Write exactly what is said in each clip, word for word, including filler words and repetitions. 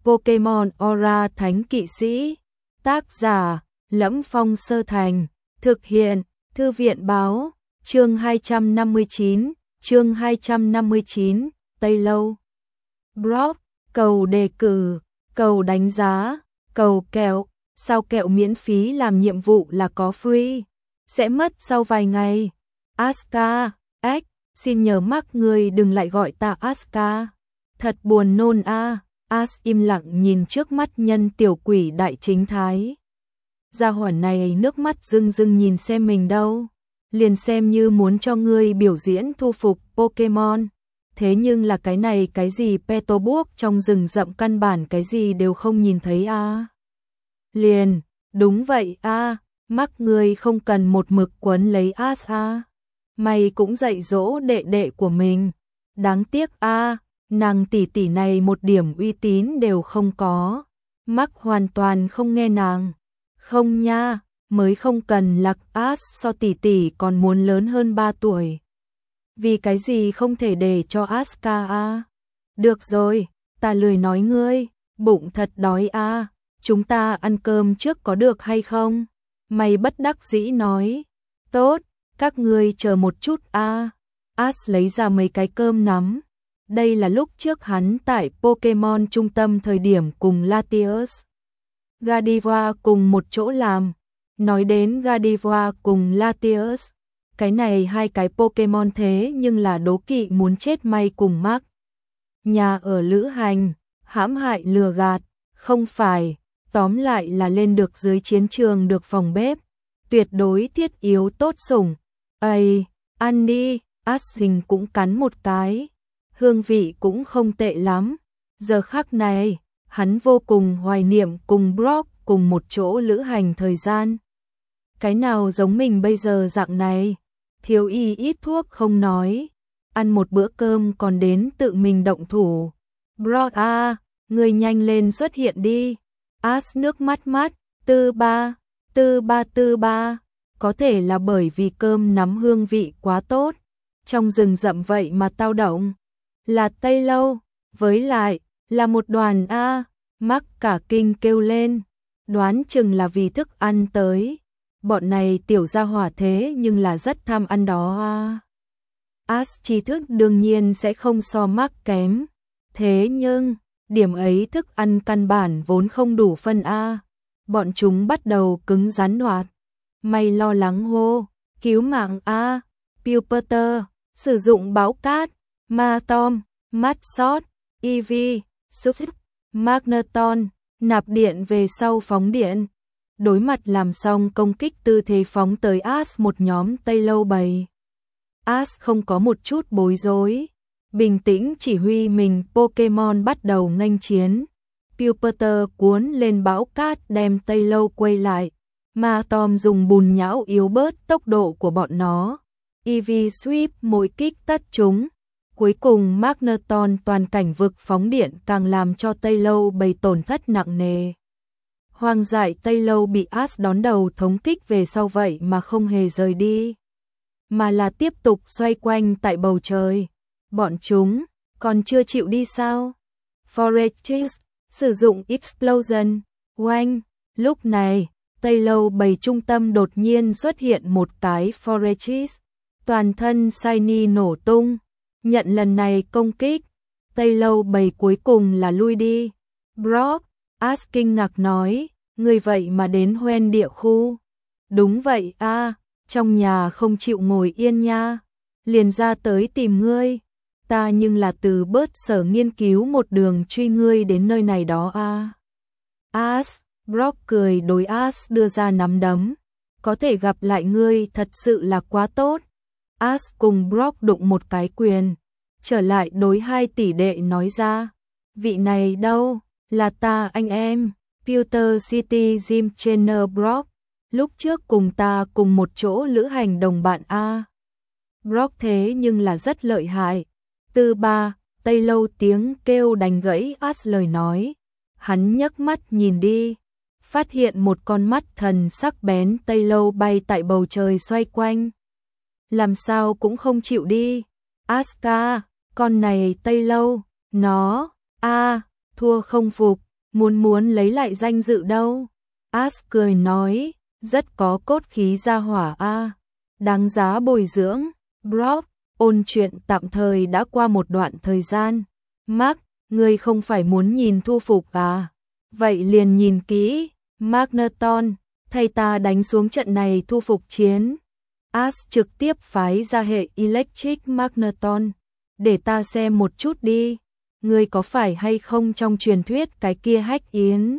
Pokemon Aura Thánh Kỵ Sĩ. Tác giả: Lẫm Phong Sơ Thành. Thực hiện: Thư viện báo. Chương hai trăm năm mươi chín, chương hai trăm năm mươi chín, Tây Lâu. Brock, cầu đề cử, cầu đánh giá, cầu kẹo, sao kẹo miễn phí làm nhiệm vụ là có free, sẽ mất sau vài ngày. Asuka, ếch, xin nhờ mắc người đừng lại gọi ta Asuka. Thật buồn nôn a. À. As im lặng nhìn trước mắt nhân tiểu quỷ đại chính thái. Gia hỏa này nước mắt rưng rưng nhìn xem mình đâu. Liền xem như muốn cho ngươi biểu diễn thu phục Pokemon. Thế nhưng là cái này cái gì Petobuok trong rừng rậm căn bản cái gì đều không nhìn thấy a. À. Liền, đúng vậy a, à, mắc ngươi không cần một mực quấn lấy As a. À. Mày cũng dạy dỗ đệ đệ của mình. Đáng tiếc a, à, nàng tỷ tỷ này một điểm uy tín đều không có. Mắc hoàn toàn không nghe nàng. Không nha, mới không cần lạc As so tỷ tỷ còn muốn lớn hơn ba tuổi. Vì cái gì không thể để cho Asuka a? Được rồi, ta lười nói ngươi, bụng thật đói a, chúng ta ăn cơm trước có được hay không? Mày bất đắc dĩ nói, tốt, các ngươi chờ một chút a. As lấy ra mấy cái cơm nắm. Đây là lúc trước hắn tại Pokemon trung tâm thời điểm cùng Latios, Gardevoir cùng một chỗ làm. Nói đến Gardevoir cùng Latios, cái này hai cái Pokemon thế nhưng là đố kỵ muốn chết may cùng mắc. Nhà ở lữ hành, hãm hại lừa gạt, không phải, tóm lại là lên được dưới chiến trường được phòng bếp, tuyệt đối thiết yếu tốt sủng. Ây, ăn đi, Asing cũng cắn một cái, hương vị cũng không tệ lắm. Giờ khắc này, hắn vô cùng hoài niệm cùng Brock cùng một chỗ lữ hành thời gian. Cái nào giống mình bây giờ dạng này, thiếu y ít thuốc không nói, ăn một bữa cơm còn đến tự mình động thủ. Brock a, à, người nhanh lên xuất hiện đi. As nước mắt mắt, tư ba, tư ba tư ba, có thể là bởi vì cơm nắm hương vị quá tốt, trong rừng rậm vậy mà tao động, là Tây Lâu, với lại, là một đoàn a, à, mắc cả kinh kêu lên, đoán chừng là vì thức ăn tới. Bọn này tiểu gia hỏa thế nhưng là rất tham ăn đó a. As tri thức đương nhiên sẽ không so mắc kém. Thế nhưng, điểm ấy thức ăn căn bản vốn không đủ phân a. Bọn chúng bắt đầu cứng rắn đoạt. Mày lo lắng hô, cứu mạng a, Pupitter, sử dụng báo cát, ma tom, mắt sót, Eevee, xúc Magneton, nạp điện về sau phóng điện. Đối mặt làm xong công kích tư thế phóng tới As một nhóm Tây Lâu bầy. As không có một chút bối rối, bình tĩnh chỉ huy mình Pokemon bắt đầu nghênh chiến. Pupitter cuốn lên bão cát đem Tây Lâu quay lại. Ma Tom dùng bùn nhão yếu bớt tốc độ của bọn nó. Eevee sweep mỗi kích tất chúng. Cuối cùng Magneton toàn cảnh vực phóng điện càng làm cho Tây Lâu bầy tổn thất nặng nề. Hoang dại Tây Lâu bị As đón đầu thống kích về sau vậy mà không hề rời đi, mà là tiếp tục xoay quanh tại bầu trời. Bọn chúng còn chưa chịu đi sao? Forest sử dụng Explosion, oanh, lúc này, Tây Lâu bầy trung tâm đột nhiên xuất hiện một cái Forest, toàn thân shiny nổ tung. Nhận lần này công kích, Tây Lâu bầy cuối cùng là lui đi. Brock, As kinh ngạc nói, người vậy mà đến hoen địa khu. Đúng vậy a, à, trong nhà không chịu ngồi yên nha, liền ra tới tìm ngươi. Ta nhưng là từ bớt sở nghiên cứu một đường truy ngươi đến nơi này đó a. À. As, Brock cười đối As đưa ra nắm đấm. Có thể gặp lại ngươi thật sự là quá tốt. As cùng Brock đụng một cái quyền, trở lại đối hai tỷ đệ nói ra. Vị này đâu, là ta anh em, Pewter City Gym Trainer Brock, lúc trước cùng ta cùng một chỗ lữ hành đồng bạn a. Brock thế nhưng là rất lợi hại. Tư ba, Tây Lâu tiếng kêu đánh gãy As lời nói. Hắn nhấc mắt nhìn đi, phát hiện một con mắt thần sắc bén Tây Lâu bay tại bầu trời xoay quanh. Làm sao cũng không chịu đi. Asuka, con này Tây Lâu, nó, a, thua không phục, muốn muốn lấy lại danh dự đâu. As cười nói, rất có cốt khí gia hỏa a, đáng giá bồi dưỡng. Brock, ôn chuyện tạm thời đã qua một đoạn thời gian. Mark, ngươi không phải muốn nhìn thu phục à? Vậy liền nhìn kỹ. Magneton, thay ta đánh xuống trận này thu phục chiến. As trực tiếp phái ra hệ Electric Magneton, để ta xem một chút đi, ngươi có phải hay không trong truyền thuyết cái kia hách yến.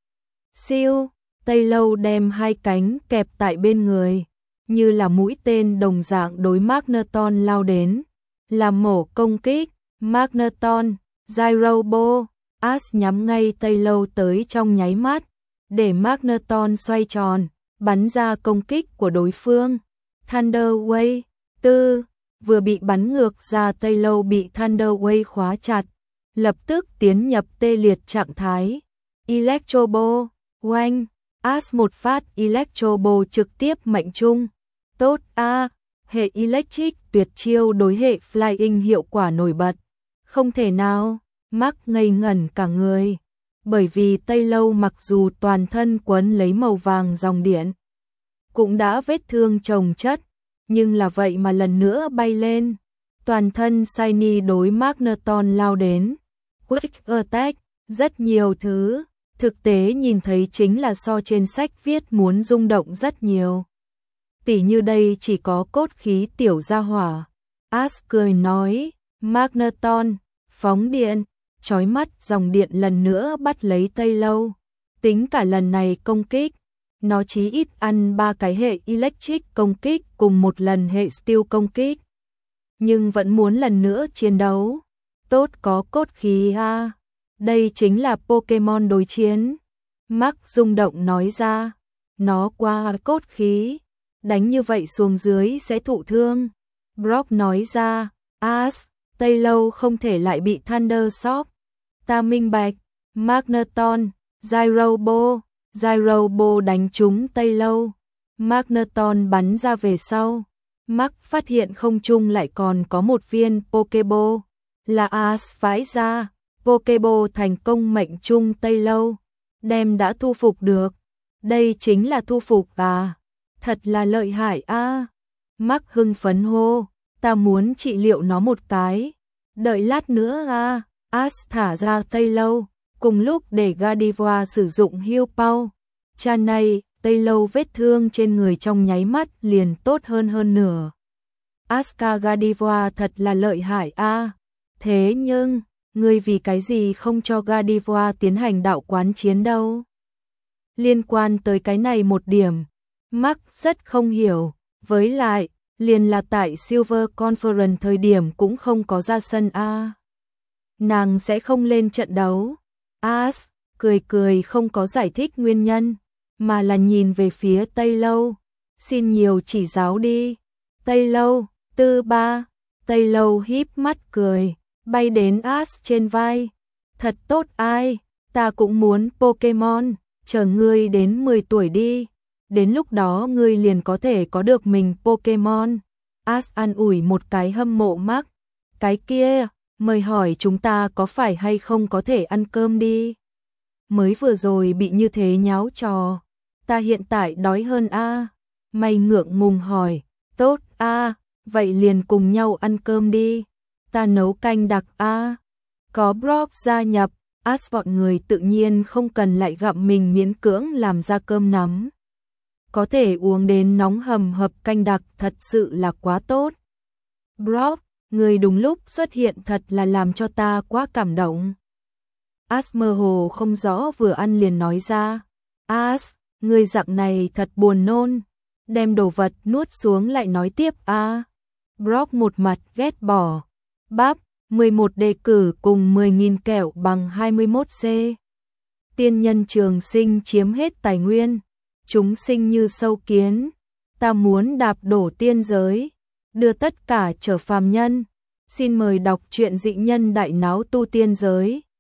Siêu, Taylor đem hai cánh kẹp tại bên người, như là mũi tên đồng dạng đối Magneton lao đến, làm mổ công kích. Magneton, Gyrobo, As nhắm ngay Taylor tới trong nháy mắt, để Magneton xoay tròn, bắn ra công kích của đối phương. Thunder Wave, tư, vừa bị bắn ngược ra Taylor bị Thunder Wave khóa chặt, lập tức tiến nhập tê liệt trạng thái. Electrobo, oanh, As một phát Electrobo trực tiếp mệnh trung. Tốt a, hệ Electric tuyệt chiêu đối hệ Flying hiệu quả nổi bật. Không thể nào, Mark ngây ngẩn cả người, bởi vì Taylor mặc dù toàn thân quấn lấy màu vàng dòng điện, cũng đã vết thương chồng chất, nhưng là vậy mà lần nữa bay lên, toàn thân Shiny đối Magneton lao đến. Quick Attack, rất nhiều thứ, thực tế nhìn thấy chính là so trên sách viết muốn rung động rất nhiều. Tỉ như đây chỉ có cốt khí tiểu gia hỏa. As cười nói, Magneton, phóng điện, chói mắt dòng điện lần nữa bắt lấy Taylor. Tính cả lần này công kích, nó chí ít ăn ba cái hệ Electric công kích cùng một lần hệ Steel công kích. Nhưng vẫn muốn lần nữa chiến đấu. Tốt có cốt khí a. Đây chính là Pokemon đối chiến. Mark rung động nói ra. Nó qua cốt khí. Đánh như vậy xuống dưới sẽ thụ thương. Brock nói ra. As, Taylor không thể lại bị Thunder Shock. Ta minh bạch. Magneton, Gyrobo, Gyrobo đánh trúng Taylor. Magneton bắn ra về sau. Mark phát hiện không trung lại còn có một viên Pokeball. Là As phái ra. Pokeball thành công mệnh trung Taylor. Đem đã thu phục được. Đây chính là thu phục à. Thật là lợi hại a. À. Mark hưng phấn hô. Ta muốn trị liệu nó một cái. Đợi lát nữa a. À. As thả ra Taylor. Cùng lúc để Gardevoir sử dụng Heal Power. Cha này, Taylor vết thương trên người trong nháy mắt liền tốt hơn hơn nửa. Aska Gardevoir thật là lợi hại a. À. Thế nhưng, ngươi vì cái gì không cho Gardevoir tiến hành đạo quán chiến đâu? Liên quan tới cái này một điểm, Mark rất không hiểu, với lại, liền là tại Silver Conference thời điểm cũng không có ra sân a. À. Nàng sẽ không lên trận đấu. As cười cười không có giải thích nguyên nhân, mà là nhìn về phía Taylor. Xin nhiều chỉ giáo đi. Taylor, tư ba. Taylor híp mắt cười, bay đến As trên vai. Thật tốt ai, ta cũng muốn Pokemon, chờ ngươi đến mười tuổi đi. Đến lúc đó ngươi liền có thể có được mình Pokemon. As an ủi một cái hâm mộ Mark. Cái kia, mời hỏi chúng ta có phải hay không có thể ăn cơm đi. Mới vừa rồi bị như thế nháo trò. Ta hiện tại đói hơn a. À. Mày ngượng ngùng hỏi. Tốt a, à, vậy liền cùng nhau ăn cơm đi. Ta nấu canh đặc a. À. Có Brock gia nhập, As bọn người tự nhiên không cần lại gặm mình miễn cưỡng làm ra cơm nắm. Có thể uống đến nóng hầm hập canh đặc thật sự là quá tốt. Brock, người đúng lúc xuất hiện thật là làm cho ta quá cảm động. As mơ hồ không rõ vừa ăn liền nói ra. As, người dạng này thật buồn nôn. Đem đồ vật nuốt xuống lại nói tiếp a. À. Brock một mặt ghét bỏ. Bắp, mười một đề cử cùng mười nghìn kẹo bằng hai mươi mốt C. Tiên nhân trường sinh chiếm hết tài nguyên. Chúng sinh như sâu kiến. Ta muốn đạp đổ tiên giới. Đưa tất cả trở phàm nhân. Xin mời đọc truyện dị nhân đại náo tu tiên giới.